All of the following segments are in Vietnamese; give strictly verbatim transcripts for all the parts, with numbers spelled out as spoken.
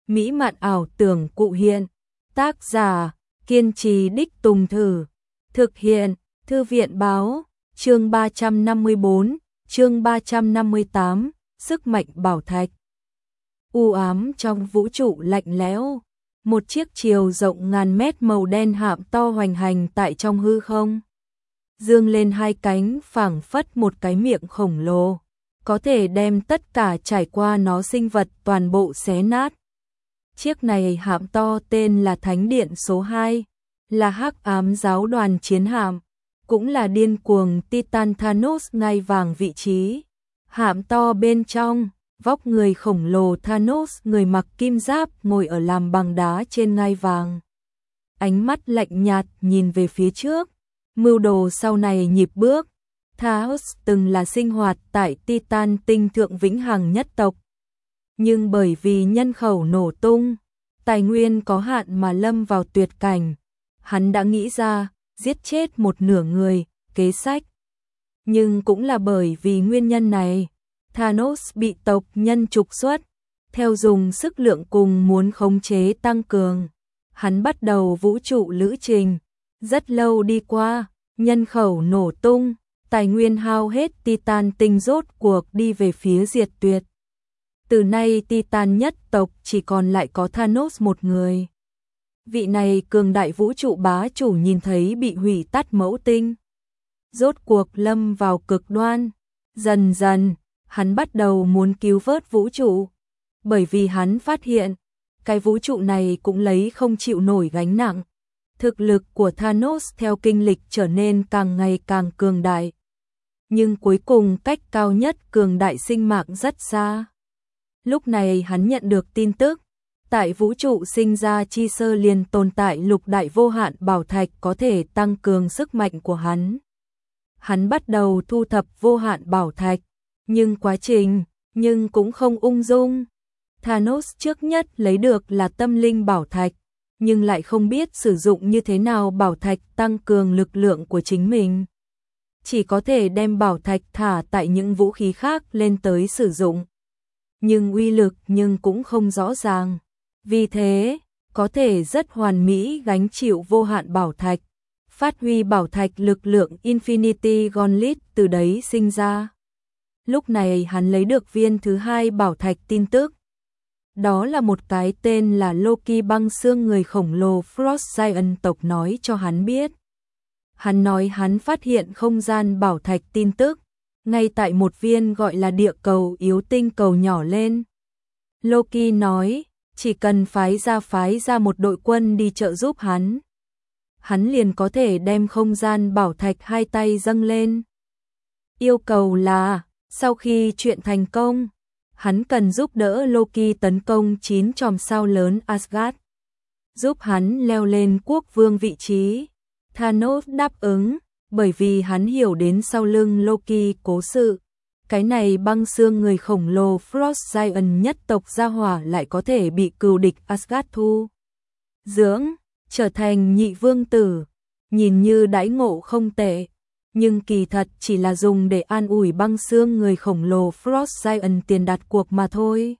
mỹ mạn ảo tưởng cụ hiện. Tác giả, kiên trì đích tùng thử. Thực hiện, Thư viện báo, chương ba trăm năm mươi bốn, chương ba trăm năm mươi tám, sức mạnh bảo thạch. U ám trong vũ trụ lạnh lẽo, một chiếc chiều rộng ngàn mét màu đen hạm to hoành hành tại trong hư không. Dương lên hai cánh phảng phất một cái miệng khổng lồ, có thể đem tất cả trải qua nó sinh vật toàn bộ xé nát. Chiếc này hạm to tên là Thánh Điện số hai, là Hắc Ám Giáo đoàn chiến hạm, cũng là điên cuồng Titan Thanos ngai vàng vị trí. Hạm to bên trong, vóc người khổng lồ Thanos người mặc kim giáp ngồi ở làm bằng đá trên ngai vàng. Ánh mắt lạnh nhạt nhìn về phía trước, mưu đồ sau này nhịp bước. Thanos từng là sinh hoạt tại Titan tinh thượng vĩnh hằng nhất tộc. Nhưng bởi vì nhân khẩu nổ tung, tài nguyên có hạn mà lâm vào tuyệt cảnh, hắn đã nghĩ ra giết chết một nửa người, kế sách. Nhưng cũng là bởi vì nguyên nhân này, Thanos bị tộc nhân trục xuất, theo dùng sức lượng cùng muốn khống chế tăng cường. Hắn bắt đầu vũ trụ lữ trình, rất lâu đi qua, nhân khẩu nổ tung, tài nguyên hao hết, Titan tinh rốt cuộc đi về phía diệt tuyệt. Từ nay Titan nhất tộc chỉ còn lại có Thanos một người. Vị này cường đại vũ trụ bá chủ nhìn thấy bị hủy tắt mẫu tinh, rốt cuộc lâm vào cực đoan. Dần dần, hắn bắt đầu muốn cứu vớt vũ trụ, bởi vì hắn phát hiện, cái vũ trụ này cũng lấy không chịu nổi gánh nặng. Thực lực của Thanos theo kinh lịch trở nên càng ngày càng cường đại. Nhưng cuối cùng cách cao nhất cường đại sinh mạng rất xa. Lúc này hắn nhận được tin tức, tại vũ trụ sinh ra chi sơ liền tồn tại lục đại vô hạn bảo thạch có thể tăng cường sức mạnh của hắn. Hắn bắt đầu thu thập vô hạn bảo thạch, nhưng quá trình, nhưng cũng không ung dung. Thanos trước nhất lấy được là tâm linh bảo thạch, nhưng lại không biết sử dụng như thế nào bảo thạch tăng cường lực lượng của chính mình. Chỉ có thể đem bảo thạch thả tại những vũ khí khác lên tới sử dụng. Nhưng uy lực nhưng cũng không rõ ràng. Vì thế, có thể rất hoàn mỹ gánh chịu vô hạn bảo thạch, phát huy bảo thạch lực lượng Infinity Gauntlet từ đấy sinh ra. Lúc này hắn lấy được viên thứ hai bảo thạch tin tức. Đó là một cái tên là Loki băng xương người khổng lồ Frost Giant tộc nói cho hắn biết. Hắn nói hắn phát hiện không gian bảo thạch tin tức, ngay tại một viên gọi là địa cầu yếu tinh cầu nhỏ lên. Loki nói, chỉ cần phái ra phái ra một đội quân đi trợ giúp hắn, hắn liền có thể đem không gian bảo thạch hai tay dâng lên. Yêu cầu là, sau khi chuyện thành công, hắn cần giúp đỡ Loki tấn công chín chòm sao lớn Asgard, giúp hắn leo lên quốc vương vị trí. Thanos đáp ứng, bởi vì hắn hiểu đến sau lưng Loki cố sự. Cái này băng xương người khổng lồ Frost Giant nhất tộc gia hỏa lại có thể bị cừu địch Asgard thu dưỡng, trở thành nhị vương tử. Nhìn như đãi ngộ không tệ, nhưng kỳ thật chỉ là dùng để an ủi băng xương người khổng lồ Frost Giant tiền đặt cuộc mà thôi.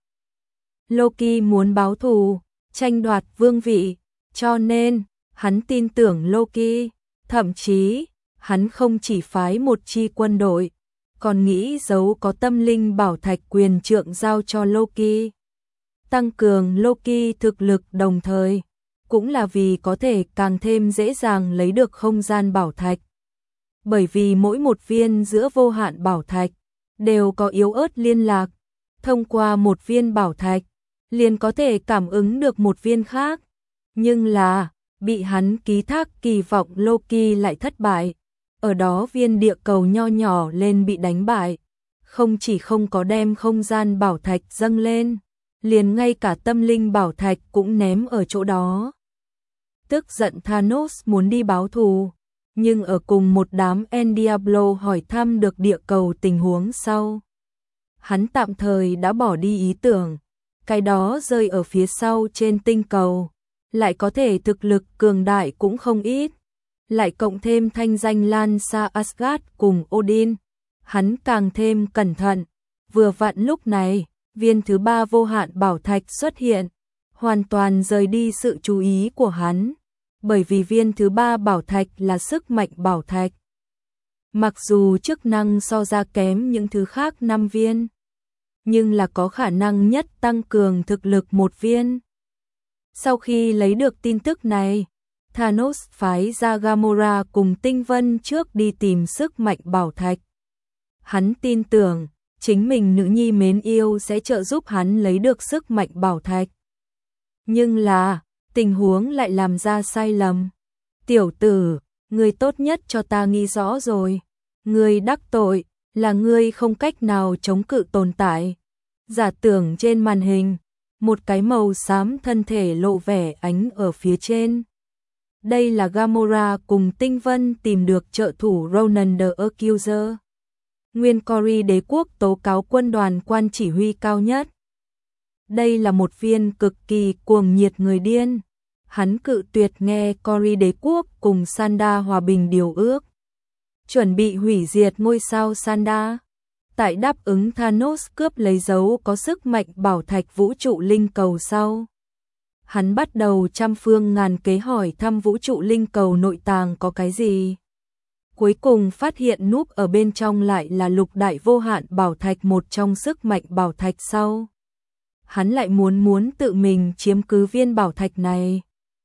Loki muốn báo thù, tranh đoạt vương vị, cho nên hắn tin tưởng Loki, thậm chí hắn không chỉ phái một chi quân đội, còn nghĩ giấu có tâm linh bảo thạch quyền trượng giao cho Loki. Tăng cường Loki thực lực đồng thời, cũng là vì có thể càng thêm dễ dàng lấy được không gian bảo thạch. Bởi vì mỗi một viên giữa vô hạn bảo thạch đều có yếu ớt liên lạc, thông qua một viên bảo thạch liền có thể cảm ứng được một viên khác. Nhưng là, bị hắn ký thác kỳ vọng Loki lại thất bại. Ở đó viên địa cầu nho nhỏ lên bị đánh bại, không chỉ không có đem không gian bảo thạch dâng lên, liền ngay cả tâm linh bảo thạch cũng ném ở chỗ đó. Tức giận Thanos muốn đi báo thù, nhưng ở cùng một đám El Diablo hỏi thăm được địa cầu tình huống sau, hắn tạm thời đã bỏ đi ý tưởng, cái đó rơi ở phía sau trên tinh cầu, lại có thể thực lực cường đại cũng không ít. Lại cộng thêm thanh danh lan xa Asgard cùng Odin, hắn càng thêm cẩn thận. Vừa vặn lúc này, viên thứ ba vô hạn bảo thạch xuất hiện. hoàn toàn rời đi sự chú ý của hắn, bởi vì viên thứ ba bảo thạch là sức mạnh bảo thạch. Mặc dù chức năng so ra kém những thứ khác năm viên, nhưng là có khả năng nhất tăng cường thực lực một viên. Sau khi lấy được tin tức này, Thanos phái ra Gamora cùng Tinh Vân trước đi tìm sức mạnh bảo thạch. Hắn tin tưởng, chính mình nữ nhi mến yêu sẽ trợ giúp hắn lấy được sức mạnh bảo thạch. Nhưng là, tình huống lại làm ra sai lầm. Tiểu tử, ngươi tốt nhất cho ta nghĩ rõ rồi. Ngươi đắc tội, là ngươi không cách nào chống cự tồn tại. Giả tưởng trên màn hình, một cái màu xám thân thể lộ vẻ ánh ở phía trên. Đây là Gamora cùng Tinh Vân tìm được trợ thủ Ronan the Accuser. Nguyên Cory đế quốc tố cáo quân đoàn quan chỉ huy cao nhất. Đây là một viên cực kỳ cuồng nhiệt người điên. Hắn cự tuyệt nghe Cory đế quốc cùng Sanda hòa bình điều ước, chuẩn bị hủy diệt ngôi sao Sanda. Tại đáp ứng Thanos cướp lấy dấu có sức mạnh bảo thạch vũ trụ linh cầu sau, hắn bắt đầu trăm phương ngàn kế hỏi thăm vũ trụ linh cầu nội tàng có cái gì. Cuối cùng phát hiện núp ở bên trong lại là lục đại vô hạn bảo thạch, một trong sức mạnh bảo thạch sau. Hắn lại muốn muốn tự mình chiếm cứ viên bảo thạch này,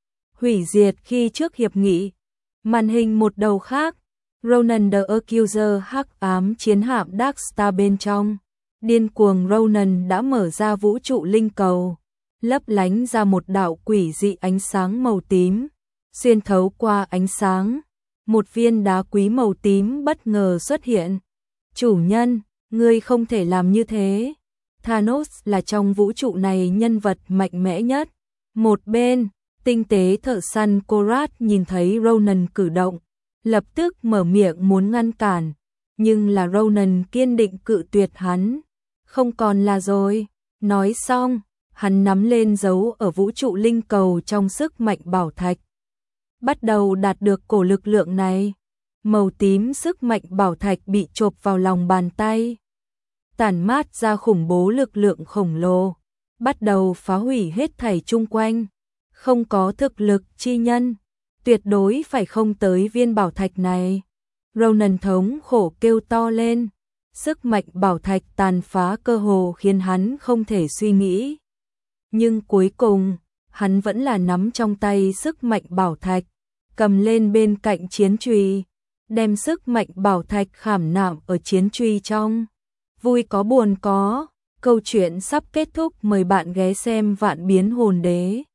hủy diệt khi trước hiệp nghị. Màn hình một đầu khác, Ronan the Accuser hắc ám chiến hạm Dark Star bên trong. Điên cuồng Ronan đã mở ra vũ trụ linh cầu, lấp lánh ra một đạo quỷ dị ánh sáng màu tím. Xuyên thấu qua ánh sáng, một viên đá quý màu tím bất ngờ xuất hiện. Chủ nhân, ngươi không thể làm như thế. Thanos là trong vũ trụ này nhân vật mạnh mẽ nhất. Một bên, tinh tế thợ săn Korat nhìn thấy Ronan cử động, lập tức mở miệng muốn ngăn cản, nhưng là Ronan kiên định cự tuyệt hắn. Không còn là rồi. Nói xong, hắn nắm lên dấu ở vũ trụ linh cầu trong sức mạnh bảo thạch. Bắt đầu đạt được cổ lực lượng này. Màu tím sức mạnh bảo thạch bị chộp vào lòng bàn tay, tản mát ra khủng bố lực lượng khổng lồ, bắt đầu phá hủy hết thảy chung quanh. Không có thực lực chi nhân, tuyệt đối phải không tới viên bảo thạch này. Ronan thống khổ kêu to lên, sức mạnh bảo thạch tàn phá cơ hồ khiến hắn không thể suy nghĩ. Nhưng cuối cùng, hắn vẫn là nắm trong tay sức mạnh bảo thạch, cầm lên bên cạnh chiến chùy, đem sức mạnh bảo thạch khảm nạm ở chiến chùy trong. Vui có buồn có, câu chuyện sắp kết thúc, mời bạn ghé xem Vạn Biến Hồn Đế.